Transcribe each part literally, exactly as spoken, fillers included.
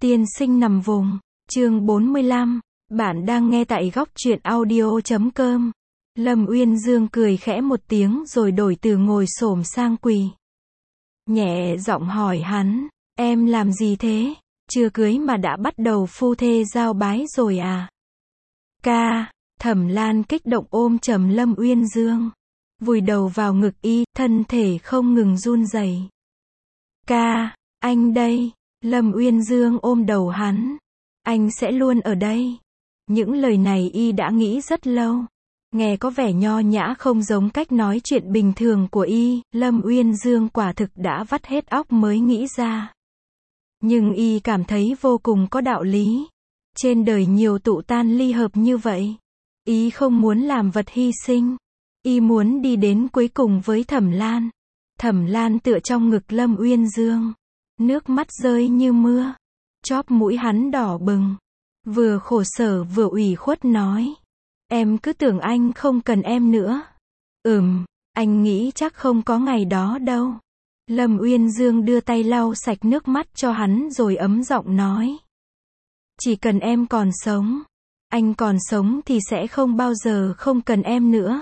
Tiên sinh nằm vùng. Chương bốn mươi lăm. Bạn đang nghe tại góc truyện audio chấm com. Lâm Uyên Dương cười khẽ một tiếng rồi đổi từ ngồi xổm sang quỳ. Nhẹ giọng hỏi hắn, em làm gì thế? Chưa cưới mà đã bắt đầu phu thê giao bái rồi à? Ca, Thẩm Lan kích động ôm chầm Lâm Uyên Dương, vùi đầu vào ngực y, thân thể không ngừng run rẩy. Ca, anh đây. Lâm Uyên Dương ôm đầu hắn. Anh sẽ luôn ở đây. Những lời này y đã nghĩ rất lâu. Nghe có vẻ nho nhã không giống cách nói chuyện bình thường của y, Lâm Uyên Dương quả thực đã vắt hết óc mới nghĩ ra. Nhưng y cảm thấy vô cùng có đạo lý. Trên đời nhiều tụ tan ly hợp như vậy. Y không muốn làm vật hy sinh. Y muốn đi đến cuối cùng với Thẩm Lan. Thẩm Lan tựa trong ngực Lâm Uyên Dương. Nước mắt rơi như mưa. Chóp mũi hắn đỏ bừng. Vừa khổ sở vừa ủy khuất nói. Em cứ tưởng anh không cần em nữa. Ừm, anh nghĩ chắc không có ngày đó đâu. Lâm Uyên Dương đưa tay lau sạch nước mắt cho hắn rồi ấm giọng nói. Chỉ cần em còn sống. Anh còn sống thì sẽ không bao giờ không cần em nữa.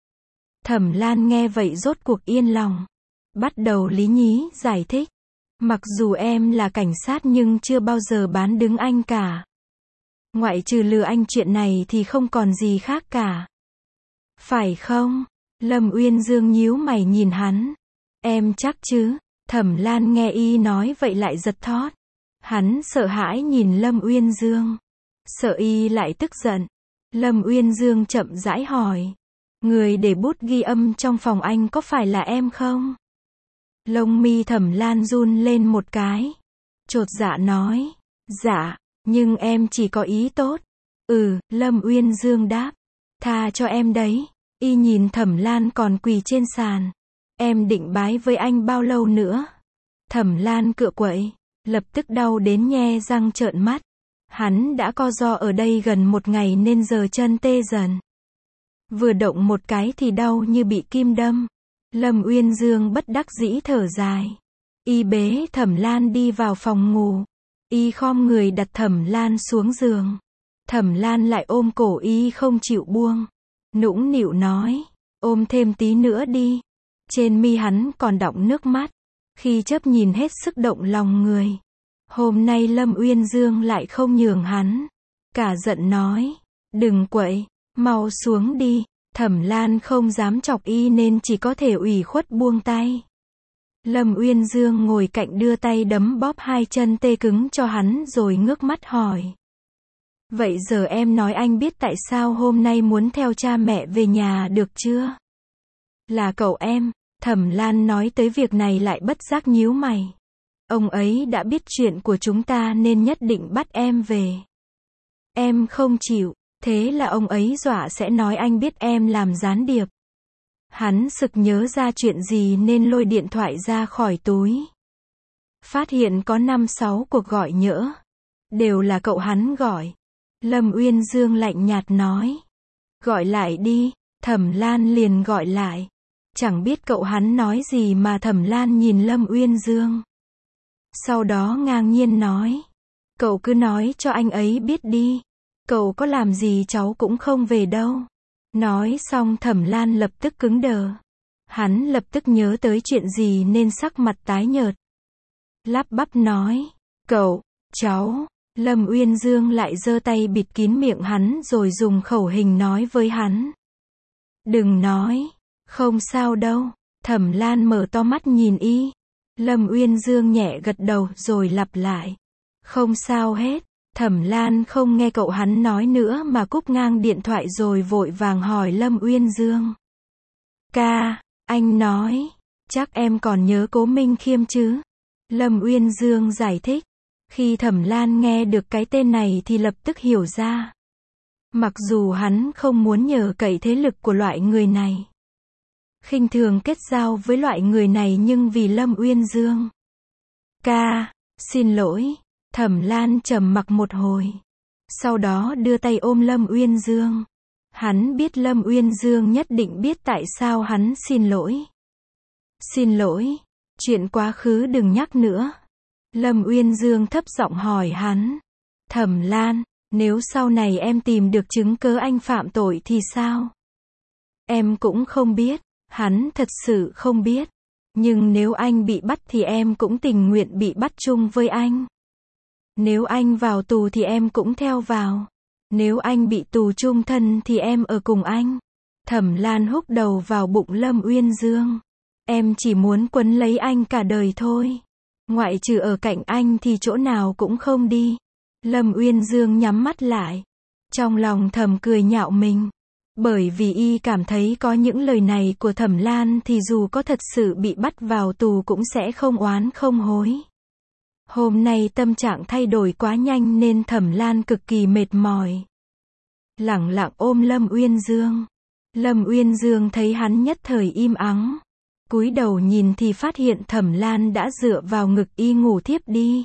Thẩm Lan nghe vậy rốt cuộc yên lòng. Bắt đầu lý nhí giải thích. Mặc dù em là cảnh sát nhưng chưa bao giờ bán đứng anh cả. Ngoại trừ lừa anh chuyện này thì không còn gì khác cả. Phải không? Lâm Uyên Dương nhíu mày nhìn hắn. Em chắc chứ? Thẩm Lan nghe y nói vậy lại giật thót. Hắn sợ hãi nhìn Lâm Uyên Dương. Sợ y lại tức giận. Lâm Uyên Dương chậm rãi hỏi. Người để bút ghi âm trong phòng anh có phải là em không? Lông mi Thẩm Lan run lên một cái. Chột dạ nói. Dạ, nhưng em chỉ có ý tốt. Ừ, Lâm Uyên Dương đáp. Tha cho em đấy. Y nhìn Thẩm Lan còn quỳ trên sàn. Em định bái với anh bao lâu nữa? Thẩm Lan cựa quậy. Lập tức đau đến nhe răng trợn mắt. Hắn đã co ro ở đây gần một ngày nên giờ chân tê dần. Vừa động một cái thì đau như bị kim đâm. Lâm Uyên Dương bất đắc dĩ thở dài. Y bế Thẩm Lan đi vào phòng ngủ. Y khom người đặt Thẩm Lan xuống giường. Thẩm Lan lại ôm cổ y không chịu buông. Nũng nịu nói. Ôm thêm tí nữa đi. Trên mi hắn còn đọng nước mắt. Khi chớp nhìn hết sức động lòng người. Hôm nay Lâm Uyên Dương lại không nhường hắn. Cả giận nói. Đừng quậy. Mau xuống đi. Thẩm Lan không dám chọc y nên chỉ có thể ủy khuất buông tay. Lâm Uyên Dương ngồi cạnh đưa tay đấm bóp hai chân tê cứng cho hắn rồi ngước mắt hỏi. Vậy giờ em nói anh biết tại sao hôm nay muốn theo cha mẹ về nhà được chưa? Là cậu em. Thẩm Lan nói tới việc này lại bất giác nhíu mày. Ông ấy đã biết chuyện của chúng ta nên nhất định bắt em về. Em không chịu. Thế là ông ấy dọa sẽ nói anh biết em làm gián điệp. Hắn sực nhớ ra chuyện gì nên lôi điện thoại ra khỏi túi. Phát hiện có năm sáu cuộc gọi nhỡ. Đều là cậu hắn gọi. Lâm Uyên Dương lạnh nhạt nói. Gọi lại đi. Thẩm Lan liền gọi lại. Chẳng biết cậu hắn nói gì mà Thẩm Lan nhìn Lâm Uyên Dương. Sau đó ngang nhiên nói. Cậu cứ nói cho anh ấy biết đi. Cậu có làm gì cháu cũng không về đâu. Nói xong Thẩm Lan lập tức cứng đờ. Hắn lập tức nhớ tới chuyện gì nên sắc mặt tái nhợt. Lắp bắp nói. Cậu, cháu. Lâm Uyên Dương lại giơ tay bịt kín miệng hắn rồi dùng khẩu hình nói với hắn. Đừng nói. Không sao đâu. Thẩm Lan mở to mắt nhìn y. Lâm Uyên Dương nhẹ gật đầu rồi lặp lại. Không sao hết. Thẩm Lan không nghe cậu hắn nói nữa mà cúp ngang điện thoại rồi vội vàng hỏi Lâm Uyên Dương. Ca, anh nói. Chắc em còn nhớ Cố Minh Khiêm chứ? Lâm Uyên Dương giải thích. Khi Thẩm Lan nghe được cái tên này thì lập tức hiểu ra. Mặc dù hắn không muốn nhờ cậy thế lực của loại người này. Khinh thường kết giao với loại người này nhưng vì Lâm Uyên Dương. Ca, xin lỗi. Thẩm Lan trầm mặc một hồi. Sau đó đưa tay ôm Lâm Uyên Dương. Hắn biết Lâm Uyên Dương nhất định biết tại sao hắn xin lỗi. Xin lỗi. Chuyện quá khứ đừng nhắc nữa. Lâm Uyên Dương thấp giọng hỏi hắn. Thẩm Lan, nếu sau này em tìm được chứng cớ anh phạm tội thì sao? Em cũng không biết, hắn thật sự không biết. Nhưng nếu anh bị bắt thì em cũng tình nguyện bị bắt chung với anh. Nếu anh vào tù thì em cũng theo vào. Nếu anh bị tù chung thân thì em ở cùng anh. Thẩm Lan húc đầu vào bụng Lâm Uyên Dương. Em chỉ muốn quấn lấy anh cả đời thôi. Ngoại trừ ở cạnh anh thì chỗ nào cũng không đi. Lâm Uyên Dương nhắm mắt lại. Trong lòng thầm cười nhạo mình. Bởi vì y cảm thấy có những lời này của Thẩm Lan thì dù có thật sự bị bắt vào tù cũng sẽ không oán không hối. Hôm nay tâm trạng thay đổi quá nhanh nên Thẩm Lan cực kỳ mệt mỏi. Lẳng lặng ôm Lâm Uyên Dương. Lâm Uyên Dương thấy hắn nhất thời im ắng. Cúi đầu nhìn thì phát hiện Thẩm Lan đã dựa vào ngực y ngủ thiếp đi.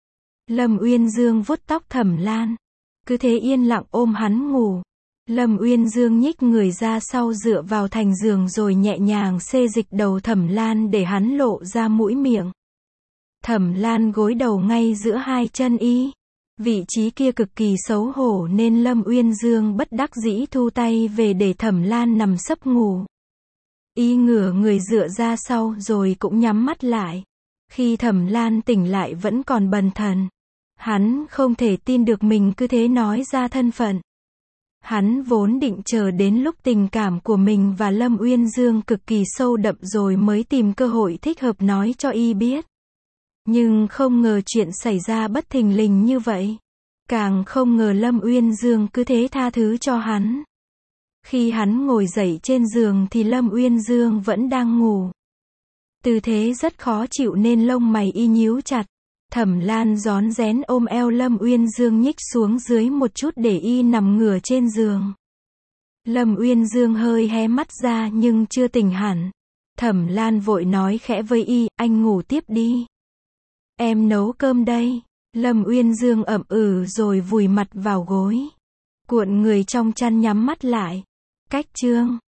Lâm Uyên Dương vuốt tóc Thẩm Lan. Cứ thế yên lặng ôm hắn ngủ. Lâm Uyên Dương nhích người ra sau dựa vào thành giường rồi nhẹ nhàng xê dịch đầu Thẩm Lan để hắn lộ ra mũi miệng. Thẩm Lan gối đầu ngay giữa hai chân y. Vị trí kia cực kỳ xấu hổ nên Lâm Uyên Dương bất đắc dĩ thu tay về để Thẩm Lan nằm sấp ngủ. Y ngửa người dựa ra sau rồi cũng nhắm mắt lại. Khi Thẩm Lan tỉnh lại vẫn còn bần thần. Hắn không thể tin được mình cứ thế nói ra thân phận. Hắn vốn định chờ đến lúc tình cảm của mình và Lâm Uyên Dương cực kỳ sâu đậm rồi mới tìm cơ hội thích hợp nói cho y biết. Nhưng không ngờ chuyện xảy ra bất thình lình như vậy. Càng không ngờ Lâm Uyên Dương cứ thế tha thứ cho hắn. Khi hắn ngồi dậy trên giường thì Lâm Uyên Dương vẫn đang ngủ. Tư thế rất khó chịu nên lông mày y nhíu chặt. Thẩm Lan rón rén ôm eo Lâm Uyên Dương nhích xuống dưới một chút để y nằm ngửa trên giường. Lâm Uyên Dương hơi hé mắt ra nhưng chưa tỉnh hẳn. Thẩm Lan vội nói khẽ với y, anh ngủ tiếp đi. Em nấu cơm đây. Lâm Uyên Dương ậm ừ rồi vùi mặt vào gối. Cuộn người trong chăn nhắm mắt lại. Cách chương